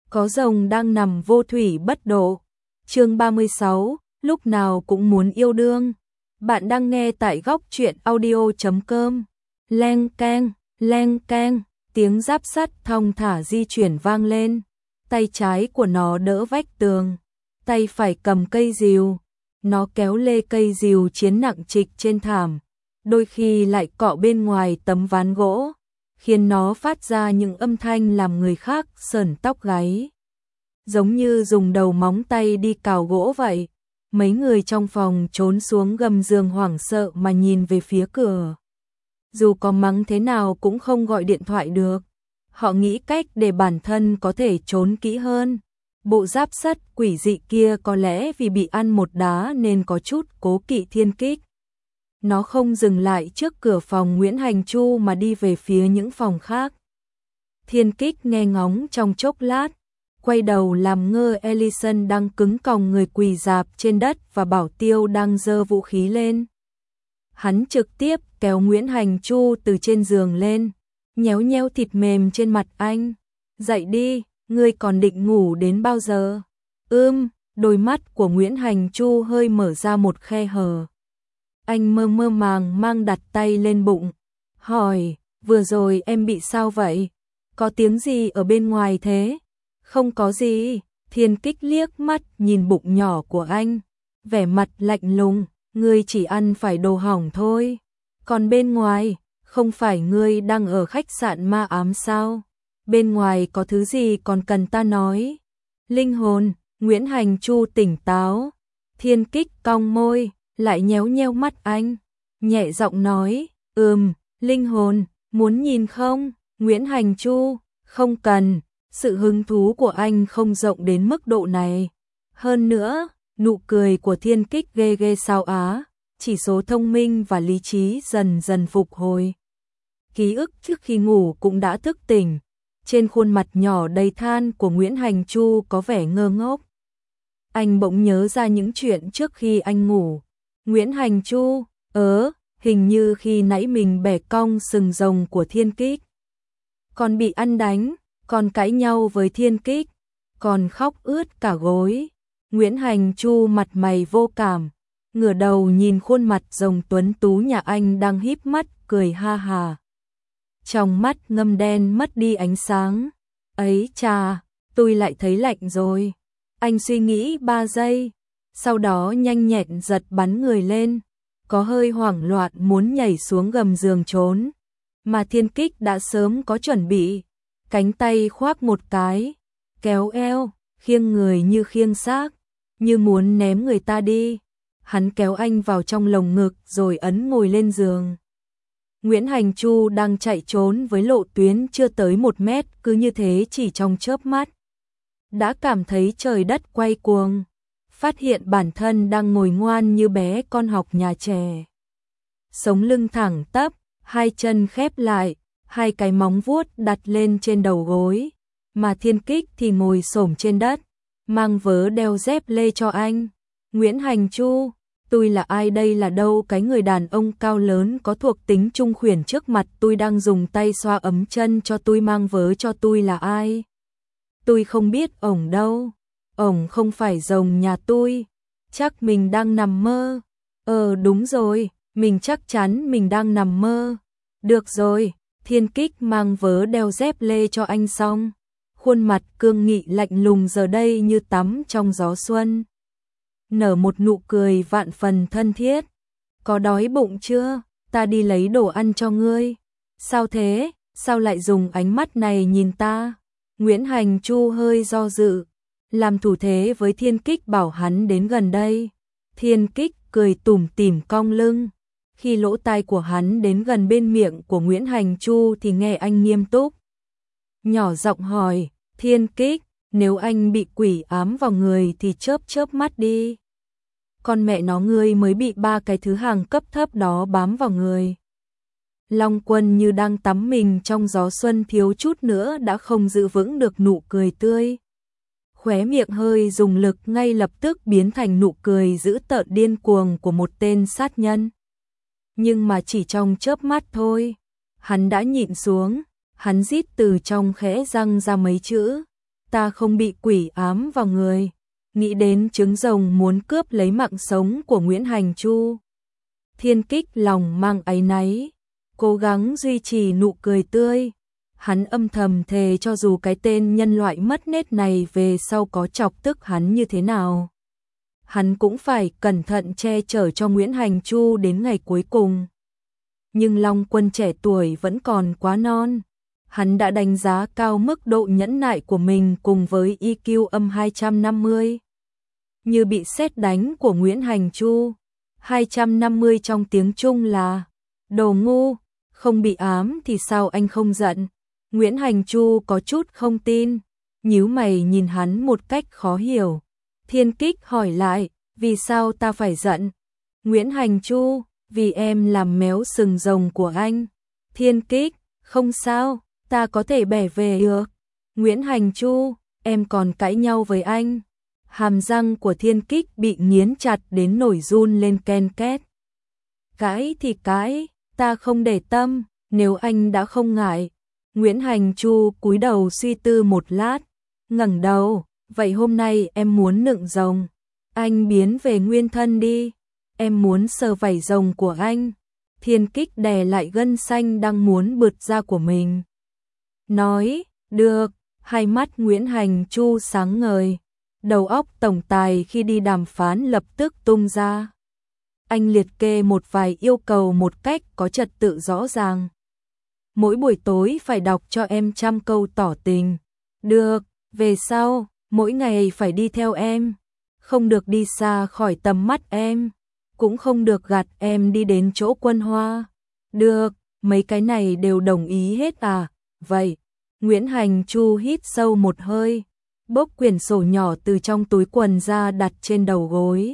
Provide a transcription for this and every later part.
có rồng đang nằm vô thủy bất độ. Chương 36, lúc nào cũng muốn yêu đương. Bạn đang nghe tại góc truyện audio.com. Leng keng, tiếng giáp sắt thong thả di chuyển vang lên. Tay trái của nó đỡ vách tường, tay phải cầm cây rìu. Nó kéo lê cây rìu chiến nặng trịch trên thảm, đôi khi lại cọ bên ngoài tấm ván gỗ, khiến nó phát ra những âm thanh làm người khác sởn tóc gáy. Giống như dùng đầu móng tay đi cào gỗ vậy. Mấy người trong phòng trốn xuống gầm giường hoảng sợ mà nhìn về phía cửa. Dù có mắng thế nào cũng không gọi điện thoại được. Họ nghĩ cách để bản thân có thể trốn kỹ hơn. Bộ giáp sắt quỷ dị kia có lẽ vì bị ăn một đá nên có chút cố kỵ Thiên Kích. Nó không dừng lại trước cửa phòng Nguyễn Hành Chu mà đi về phía những phòng khác. Thiên Kích nghe ngóng trong chốc lát, quay đầu làm ngơ Ellison đang cứng còng người quỳ rạp trên đất và Bảo Tiêu đang giơ vũ khí lên. Hắn trực tiếp kéo Nguyễn Hành Chu từ trên giường lên, nhéo nhéo thịt mềm trên mặt anh. Dậy đi, ngươi còn định ngủ đến bao giờ? Đôi mắt của Nguyễn Hành Chu hơi mở ra một khe hở. Anh mơ mơ màng mang đặt tay lên bụng, hỏi, vừa rồi em bị sao vậy? Có tiếng gì ở bên ngoài thế? Không có gì. Thiên Kích liếc mắt nhìn bụng nhỏ của anh, vẻ mặt lạnh lùng, ngươi chỉ ăn phải đồ hỏng thôi. Còn bên ngoài, không phải ngươi đang ở khách sạn ma ám sao? Bên ngoài có thứ gì còn cần ta nói? Linh hồn. Nguyễn Hành Chu tỉnh táo. Thiên Kích cong môi, lại nhéo nhéo mắt anh, nhẹ giọng nói, linh hồn, muốn nhìn không? Nguyễn Hành Chu, không cần. Sự hứng thú của anh không rộng đến mức độ này. Hơn nữa, nụ cười của Thiên Kích ghê ghê sao á, chỉ số thông minh và lý trí dần dần phục hồi. Ký ức trước khi ngủ cũng đã thức tỉnh. Trên khuôn mặt nhỏ đầy than của Nguyễn Hành Chu có vẻ ngơ ngốc. Anh bỗng nhớ ra những chuyện trước khi anh ngủ. Nguyễn Hành Chu, hình như khi nãy mình bẻ cong sừng rồng của Thiên Kích. Còn bị ăn đánh, còn cãi nhau với Thiên Kích, còn khóc ướt cả gối. Nguyễn Hành Chu mặt mày vô cảm, ngửa đầu nhìn khuôn mặt rồng tuấn tú nhà anh đang híp mắt cười ha hà. Trong mắt ngâm đen mất đi ánh sáng. Ấy chà, tôi lại thấy lạnh rồi. Anh suy nghĩ 3 giây, sau đó nhanh nhẹn giật bắn người lên, có hơi hoảng loạn muốn nhảy xuống gầm giường trốn. Mà Thiên Kích đã sớm có chuẩn bị, cánh tay khoác một cái, kéo eo, khiêng người như khiêng xác, như muốn ném người ta đi. Hắn kéo anh vào trong lồng ngực rồi ấn ngồi lên giường. Nguyễn Hành Chu đang chạy trốn với lộ tuyến chưa tới 1 mét, cứ như thế chỉ trong chớp mắt đã cảm thấy trời đất quay cuồng, phát hiện bản thân đang ngồi ngoan như bé con học nhà trẻ. Sống lưng thẳng tắp, hai chân khép lại, hai cái móng vuốt đặt lên trên đầu gối, mà Thiên Kích thì ngồi xổm trên đất, mang vớ đeo dép lê cho anh. Nguyễn Hành Chu, tôi là ai đây, là đâu cái người đàn ông cao lớn có thuộc tính trung khuyển trước mặt tôi đang dùng tay xoa ấm chân cho tôi, mang vớ cho tôi là ai? Tôi không biết ổng đâu. Ổng không phải rồng nhà tôi. Chắc mình đang nằm mơ. Đúng rồi, mình chắc chắn mình đang nằm mơ. Được rồi, Thiên Kích mang vớ đeo dép lê cho anh xong. Khuôn mặt cương nghị lạnh lùng giờ đây như tắm trong gió xuân. Nở một nụ cười vạn phần thân thiết. Có đói bụng chưa? Ta đi lấy đồ ăn cho ngươi. Sao thế? Sao lại dùng ánh mắt này nhìn ta? Nguyễn Hành Chu hơi do dự, làm thủ thế với Thiên Kích bảo hắn đến gần đây. Thiên Kích cười tủm tỉm cong lưng. Khi lỗ tai của hắn đến gần bên miệng của Nguyễn Hành Chu thì nghe anh nghiêm túc, nhỏ giọng hỏi, Thiên Kích, nếu anh bị quỷ ám vào người thì chớp chớp mắt đi. Con mẹ nó, ngươi mới bị 3 cái thứ hàng cấp thấp đó bám vào người. Long Quân như đang tắm mình trong gió xuân, thiếu chút nữa đã không giữ vững được nụ cười tươi. Khóe miệng hơi dùng lực, ngay lập tức biến thành nụ cười dữ tợn điên cuồng của một tên sát nhân. Nhưng mà chỉ trong chớp mắt thôi, hắn đã nhịn xuống, hắn rít từ trong khẽ răng ra mấy chữ, ta không bị quỷ ám vào người. Nghĩ đến trứng rồng muốn cướp lấy mạng sống của Nguyễn Hành Chu, Thiên Kích lòng mang áy náy, cố gắng duy trì nụ cười tươi. Hắn âm thầm thề cho dù cái tên nhân loại mất nết này về sau có chọc tức hắn như thế nào, hắn cũng phải cẩn thận che chở cho Nguyễn Hành Chu đến ngày cuối cùng. Nhưng Long Quân trẻ tuổi vẫn còn quá non. Hắn đã đánh giá cao mức độ nhẫn nại của mình cùng với EQ âm 250. Như bị sét đánh của Nguyễn Hành Chu. 250 trong tiếng Trung là đồ ngu, không bị ám thì sao anh không giận? Nguyễn Hành Chu có chút không tin, nhíu mày nhìn hắn một cách khó hiểu. Thiên Kích hỏi lại, vì sao ta phải giận? Nguyễn Hành Chu, vì em làm méo sừng rồng của anh. Thiên Kích, không sao, ta có thể bẻ về được. Nguyễn Hành Chu, em còn cãi nhau với anh. Hàm răng của Thiên Kích bị nghiến chặt đến nổi run lên ken két. Cãi thì cãi, ta không để tâm, nếu anh đã không ngại. Nguyễn Hành Chu cúi đầu suy tư một lát, ngẩng đầu, vậy hôm nay em muốn nựng rồng. Anh biến về nguyên thân đi, em muốn sờ vảy rồng của anh. Thiên Kích đè lại gân xanh đang muốn bứt ra của mình. Nói, được, hai mắt Nguyễn Hành Chu sáng ngời. Đầu óc tổng tài khi đi đàm phán lập tức tung ra. Anh liệt kê một vài yêu cầu một cách có trật tự rõ ràng. Mỗi buổi tối phải đọc cho em 100 câu tỏ tình. Được, về sau, mỗi ngày phải đi theo em. Không được đi xa khỏi tầm mắt em. Cũng không được gạt em đi đến chỗ Quân Hoa. Được, mấy cái này đều đồng ý hết à? Vậy, Nguyễn Hành Chu hít sâu một hơi, bốc quyển sổ nhỏ từ trong túi quần ra đặt trên đầu gối.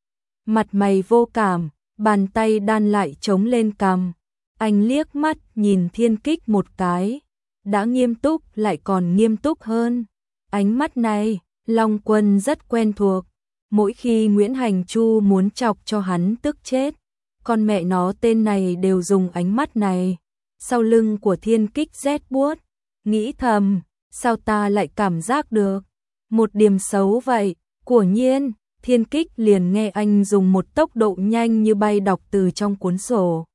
Mặt mày vô cảm, bàn tay đan lại chống lên cằm. Anh liếc mắt nhìn Thiên Kích một cái, đã nghiêm túc lại còn nghiêm túc hơn. Ánh mắt này, Long Quân rất quen thuộc. Mỗi khi Nguyễn Hành Chu muốn chọc cho hắn tức chết, con mẹ nó tên này đều dùng ánh mắt này. Sau lưng của Thiên Kích rét buốt, nghĩ thầm, sao ta lại cảm giác được một điểm xấu vậy? Quả nhiên, Thiên Kích liền nghe anh dùng một tốc độ nhanh như bay đọc từ trong cuốn sổ.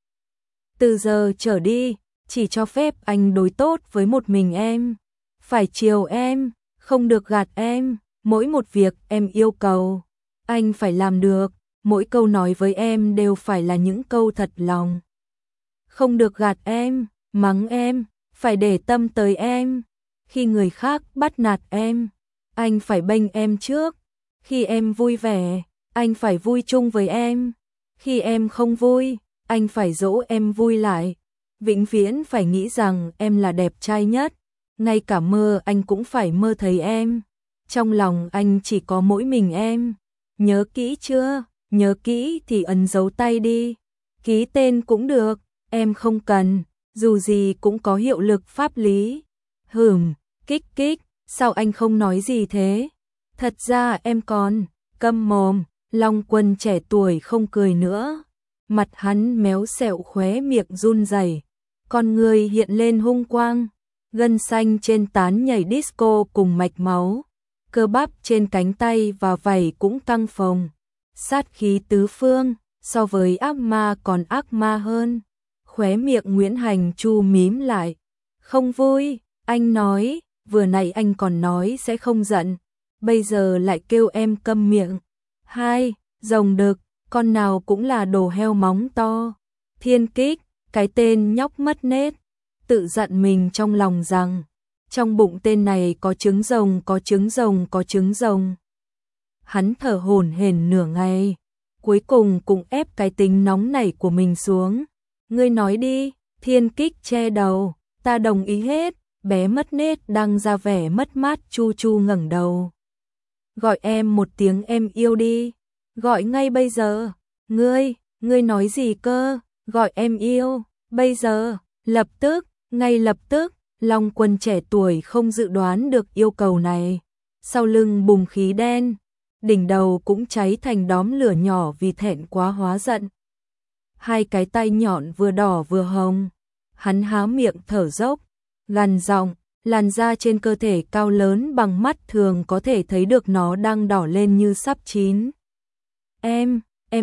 Từ giờ trở đi, chỉ cho phép anh đối tốt với một mình em, phải chiều em, không được gạt em, mỗi một việc em yêu cầu, anh phải làm được, mỗi câu nói với em đều phải là những câu thật lòng. Không được gạt em, mắng em, phải để tâm tới em. Khi người khác bắt nạt em, anh phải bênh em trước. Khi em vui vẻ, anh phải vui chung với em. Khi em không vui, anh phải dỗ em vui lại. Vĩnh viễn phải nghĩ rằng em là đẹp trai nhất. Ngay cả mơ anh cũng phải mơ thấy em. Trong lòng anh chỉ có mỗi mình em. Nhớ kỹ chưa? Nhớ kỹ thì ấn dấu tay đi. Ký tên cũng được, em không cần, dù gì cũng có hiệu lực pháp lý. Kích Kích, sao anh không nói gì thế? Thật ra em còn, câm mồm. Long Quân trẻ tuổi không cười nữa. Mặt hắn méo xẹo, khóe miệng run rẩy, con người hiện lên hung quang, gân xanh trên tán nhảy disco cùng mạch máu, cơ bắp trên cánh tay và vảy cũng căng phồng, sát khí tứ phương, so với ác ma còn ác ma hơn. Khóe miệng Nguyễn Hành Chu mím lại. Không vui, anh nói, vừa nãy anh còn nói sẽ không giận, bây giờ lại kêu em câm miệng. Hai, rồng đực, con nào cũng là đồ heo móng to. Thiên Kích, cái tên nhóc mất nết, tự giận mình trong lòng rằng, trong bụng tên này có trứng rồng, có trứng rồng, có trứng rồng. Hắn thở hổn hển nửa ngày, cuối cùng cũng ép cái tính nóng nảy của mình xuống. Ngươi nói đi. Thiên Kích che đầu, ta đồng ý hết. Bé mất nết đang ra vẻ mất mát chu chu ngẩng đầu. Gọi em một tiếng em yêu đi. Gọi ngay bây giờ. Ngươi nói gì cơ? Gọi em yêu, bây giờ, lập tức, ngay lập tức. Long Quân trẻ tuổi không dự đoán được yêu cầu này. Sau lưng bùng khí đen, đỉnh đầu cũng cháy thành đốm lửa nhỏ vì thẹn quá hóa giận. Hai cái tay nhọn vừa đỏ vừa hồng. Hắn há miệng thở dốc, gằn giọng, Làn da trên cơ thể cao lớn bằng mắt thường có thể thấy được nó đang đỏ lên như sắp chín. Em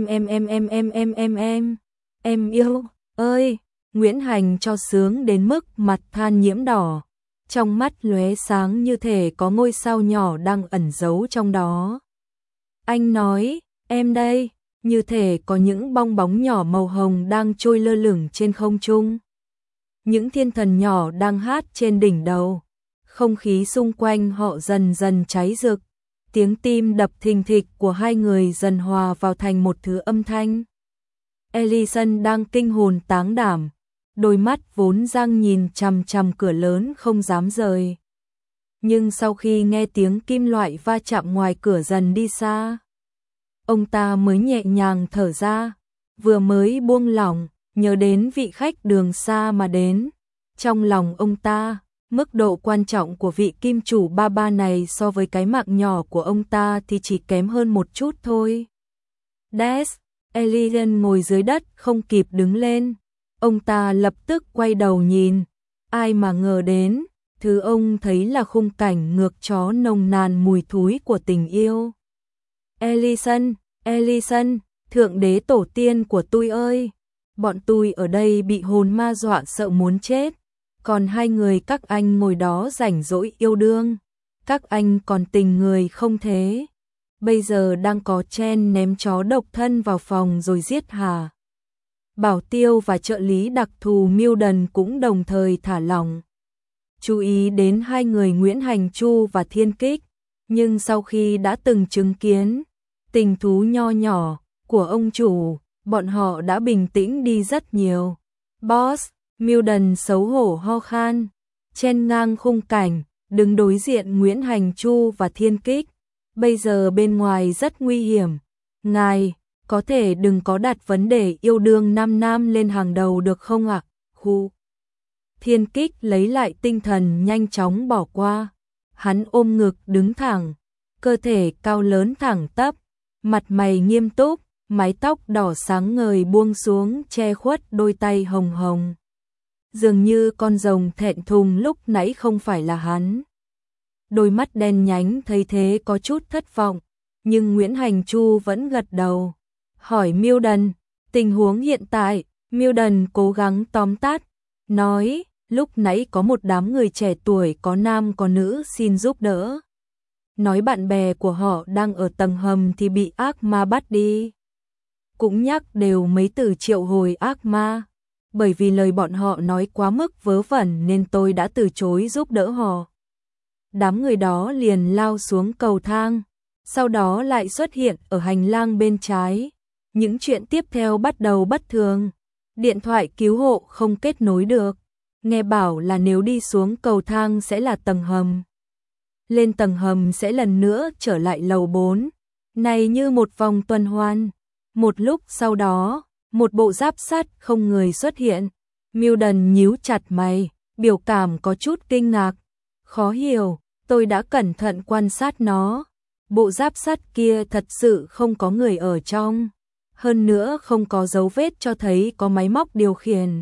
yêu ơi, Nguyễn Hành cho sướng đến mức mặt than nhiễm đỏ, trong mắt lóe sáng như thể có ngôi sao nhỏ đang ẩn giấu trong đó. Anh nói, em đây, như thể có những bong bóng nhỏ màu hồng đang trôi lơ lửng trên không trung. Những thiên thần nhỏ đang hát trên đỉnh đầu, không khí xung quanh họ dần dần cháy rực, tiếng tim đập thình thịch của hai người dần hòa vào thành một thứ âm thanh. Ellison đang kinh hồn táng đảm, đôi mắt vốn dang nhìn chằm chằm cửa lớn không dám rời. Nhưng sau khi nghe tiếng kim loại va chạm ngoài cửa dần đi xa, ông ta mới nhẹ nhàng thở ra, vừa mới buông lỏng, nhớ đến vị khách đường xa mà đến. Trong lòng ông ta, mức độ quan trọng của vị kim chủ ba ba này so với cái mạng nhỏ của ông ta thì chỉ kém hơn một chút thôi. Ellison ngồi dưới đất không kịp đứng lên. Ông ta lập tức quay đầu nhìn. Ai mà ngờ đến, thứ ông thấy là khung cảnh ngược chó nồng nàn mùi thúi của tình yêu. Ellison, thượng đế tổ tiên của tôi ơi! Bọn tôi ở đây bị hồn ma dọa sợ muốn chết. Còn hai người các anh ngồi đó rảnh rỗi yêu đương. Các anh còn tình người không thế? Bây giờ đang có Chen ném chó độc thân vào phòng rồi giết Hà. Bảo Tiêu và trợ lý đặc thù Milden cũng đồng thời thả lỏng chú ý đến hai người Nguyễn Hành Chu và Thiên Kích, nhưng sau khi đã từng chứng kiến tình thú nho nhỏ của ông chủ, bọn họ đã bình tĩnh đi rất nhiều. Boss, Milden xấu hổ ho khan, chen ngang khung cảnh, đứng đối diện Nguyễn Hành Chu và Thiên Kích. Bây giờ bên ngoài rất nguy hiểm, ngài có thể đừng có đặt vấn đề yêu đương nam nam lên hàng đầu được không ạ? Khu. Thiên Kích lấy lại tinh thần nhanh chóng bỏ qua. Hắn ôm ngực đứng thẳng, cơ thể cao lớn thẳng tắp, mặt mày nghiêm túc, mái tóc đỏ sáng ngời buông xuống che khuất đôi tay hồng hồng. Dường như con rồng thẹn thùng lúc nãy không phải là hắn. Đôi mắt đen nhánh thấy thế có chút thất vọng, nhưng Nguyễn Hành Chu vẫn gật đầu. Hỏi Milden, tình huống hiện tại. Milden cố gắng tóm tắt, nói, lúc nãy có một đám người trẻ tuổi có nam có nữ xin giúp đỡ. Nói bạn bè của họ đang ở tầng hầm thì bị ác ma bắt đi. Cũng nhắc đều mấy từ triệu hồi ác ma. Bởi vì lời bọn họ nói quá mức vớ vẩn nên tôi đã từ chối giúp đỡ họ. Đám người đó liền lao xuống cầu thang, sau đó lại xuất hiện ở hành lang bên trái. Những chuyện tiếp theo bắt đầu bất thường. Điện thoại cứu hộ không kết nối được. Nghe bảo là nếu đi xuống cầu thang sẽ là tầng hầm. Lên tầng hầm sẽ lần nữa trở lại lầu 4. Này như một vòng tuần hoàn. Một lúc sau đó, một bộ giáp sắt không người xuất hiện. Milden nhíu chặt mày, biểu cảm có chút kinh ngạc. Khó hiểu, tôi đã cẩn thận quan sát nó. Bộ giáp sắt kia thật sự không có người ở trong. Hơn nữa không có dấu vết cho thấy có máy móc điều khiển.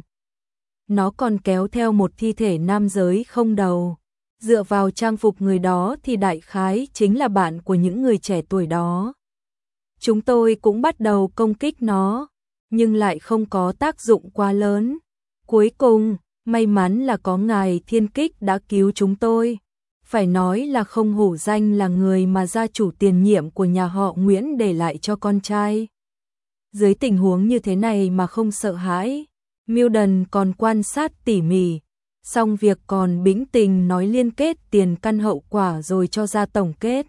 Nó còn kéo theo một thi thể nam giới không đầu. Dựa vào trang phục người đó thì đại khái chính là bạn của những người trẻ tuổi đó. Chúng tôi cũng bắt đầu công kích nó, nhưng lại không có tác dụng quá lớn. Cuối cùng, may mắn là có ngài Thiên Kích đã cứu chúng tôi. Phải nói là không hổ danh là người mà gia chủ tiền nhiệm của nhà họ Nguyễn để lại cho con trai. Dưới tình huống như thế này mà không sợ hãi, Milden còn quan sát tỉ mỉ, xong việc còn bĩnh tình nói liên kết tiền căn hậu quả rồi cho ra tổng kết.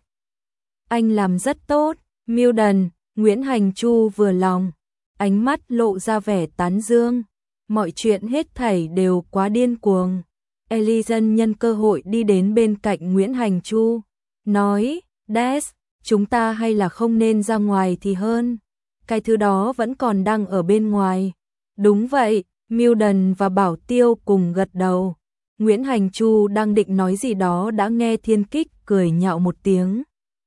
Anh làm rất tốt, Milden. Nguyễn Hành Chu vừa lòng, ánh mắt lộ ra vẻ tán dương. Mọi chuyện hết thảy đều quá điên cuồng. Ellison nhân cơ hội đi đến bên cạnh Nguyễn Hành Chu, nói, chúng ta hay là không nên ra ngoài thì hơn. Cái thứ đó vẫn còn đang ở bên ngoài. Đúng vậy, Milden và Bảo Tiêu cùng gật đầu. Nguyễn Hành Chu đang định nói gì đó đã nghe Thiên Kích cười nhạo một tiếng.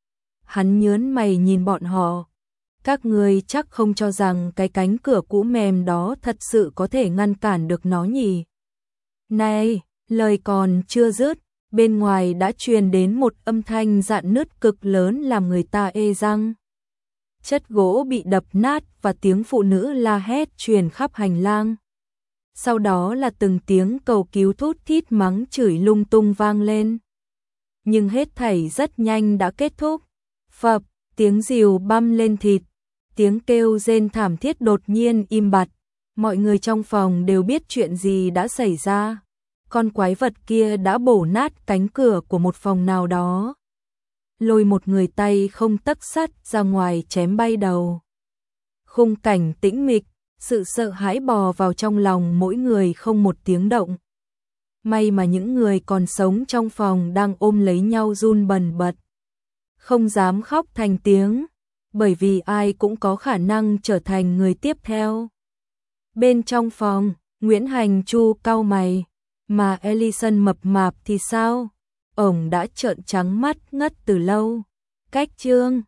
Hắn nhớn mày nhìn bọn họ. Các người chắc không cho rằng cái cánh cửa cũ mềm đó thật sự có thể ngăn cản được nó nhỉ? Này, lời còn chưa dứt, bên ngoài đã truyền đến một âm thanh rạn nứt cực lớn làm người ta ê răng. Chất gỗ bị đập nát và tiếng phụ nữ la hét truyền khắp hành lang. Sau đó là từng tiếng cầu cứu thút thít mắng chửi lung tung vang lên. Nhưng hết thảy rất nhanh đã kết thúc. Phập, tiếng rìu băm lên thịt, tiếng kêu rên thảm thiết đột nhiên im bặt. Mọi người trong phòng đều biết chuyện gì đã xảy ra. Con quái vật kia đã bổ nát cánh cửa của một phòng nào đó, lôi một người tay không tấc sắt ra ngoài chém bay đầu. Khung cảnh tĩnh mịch, sự sợ hãi bò vào trong lòng mỗi người không một tiếng động. May mà những người còn sống trong phòng đang ôm lấy nhau run bần bật, không dám khóc thành tiếng, bởi vì ai cũng có khả năng trở thành người tiếp theo. Bên trong phòng, Nguyễn Hành Chu cau mày, mà Ellison mập mạp thì sao? Ổng đã trợn trắng mắt ngất từ lâu. Cách chương